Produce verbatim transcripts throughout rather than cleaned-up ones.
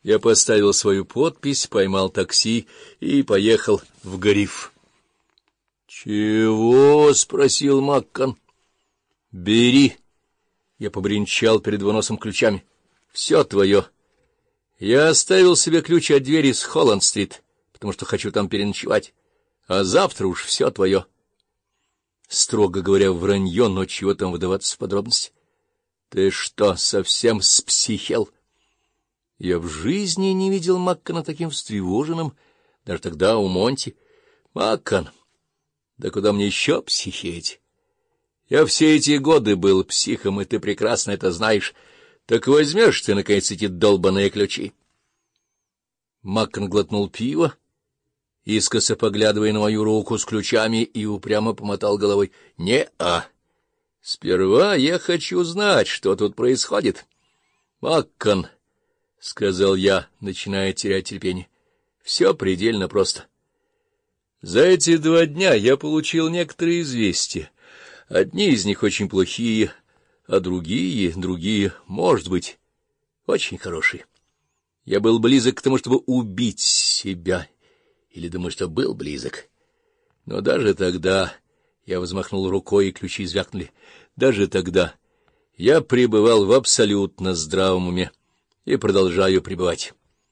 Я поставил свою подпись, поймал такси и поехал в Гриф. — Чего? — спросил Маккон. — Бери. Я побренчал перед его носом ключами. — Все твое. Я оставил себе ключ от двери с Холланд-стрит, потому что хочу там переночевать. А завтра уж все твое. Строго говоря, вранье, но чего там выдаваться в подробности? Ты что, совсем спсихел? Я в жизни не видел Маккона таким встревоженным, даже тогда у Монти. Маккон, да куда мне еще психеть? Я все эти годы был психом, и ты прекрасно это знаешь. Так возьмешь ты, наконец, эти долбаные ключи. Маккон глотнул пиво, искоса поглядывая на мою руку с ключами, и упрямо помотал головой. — Не-а. Сперва я хочу знать, что тут происходит. — Маккон, — сказал я, начиная терять терпение, — все предельно просто. За эти два дня я получил некоторые известия. Одни из них очень плохие, а другие, другие, может быть, очень хорошие. Я был близок к тому, чтобы убить себя, или думаю, что был близок. Но даже тогда я взмахнул рукой, и ключи звякнули. Даже тогда я пребывал в абсолютно здравом уме и продолжаю пребывать.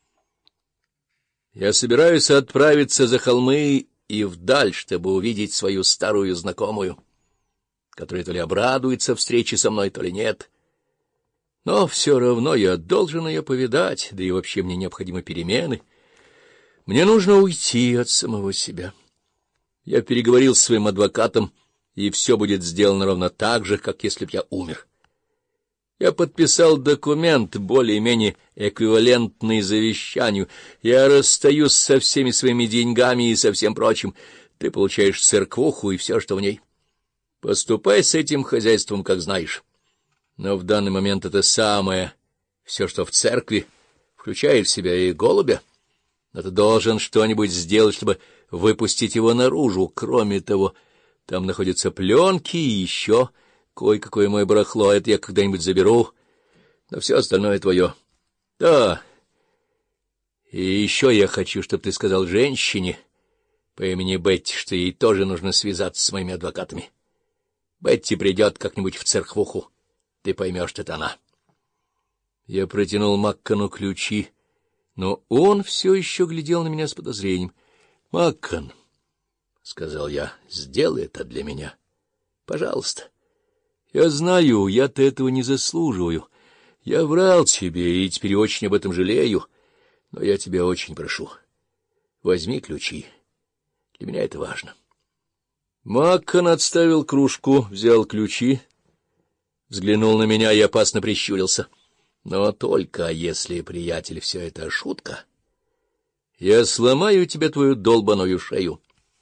Я собираюсь отправиться за холмы и вдаль, чтобы увидеть свою старую знакомую, которая то ли обрадуется встрече со мной, то ли нет. Но все равно я должен ее повидать, да и вообще мне необходимы перемены. Мне нужно уйти от самого себя. Я переговорил с своим адвокатом, и все будет сделано ровно так же, как если б я умер. Я подписал документ, более-менее эквивалентный завещанию. Я расстаюсь со всеми своими деньгами и со всем прочим. Ты получаешь церквуху и все, что в ней. Поступай с этим хозяйством, как знаешь. Но в данный момент это самое, все, что в церкви, включает в себя и голубя. Но ты должен что-нибудь сделать, чтобы выпустить его наружу. Кроме того, там находятся пленки и еще кое-какое мое барахло. Это я когда-нибудь заберу, но все остальное твое. Да. И еще я хочу, чтобы ты сказал женщине по имени Бетти, что ей тоже нужно связаться с моими адвокатами. Бетти придет как-нибудь в церквуху. Ты поймешь, что это она. Я протянул Маккону ключи, но он все еще глядел на меня с подозрением. — Маккон, — сказал я, — сделай это для меня. Пожалуйста. Я знаю, я-то этого не заслуживаю. Я врал тебе и теперь очень об этом жалею, но я тебя очень прошу. Возьми ключи. Для меня это важно. Маккон отставил кружку, взял ключи, взглянул на меня и опасно прищурился. Но только если, приятель, все это шутка, я сломаю тебе твою долбаную шею.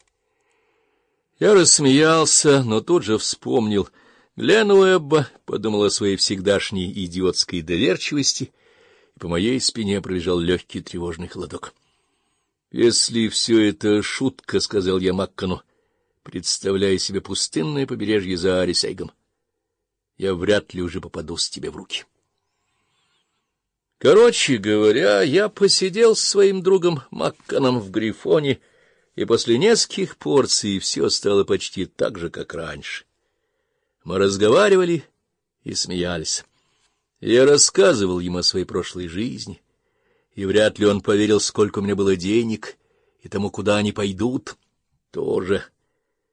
Я рассмеялся, но тут же вспомнил Гленн Уэбба, подумал о своей всегдашней идиотской доверчивости, и по моей спине пробежал легкий тревожный холодок. — Если все это шутка, — сказал я Маккону, представляя себе пустынное побережье за Арисейгом, — я вряд ли уже попадусь тебе в руки. Короче говоря, я посидел с своим другом Макконом в Грифоне, и после нескольких порций все стало почти так же, как раньше. Мы разговаривали и смеялись. Я рассказывал ему о своей прошлой жизни, и вряд ли он поверил, сколько у меня было денег, и тому, куда они пойдут, тоже.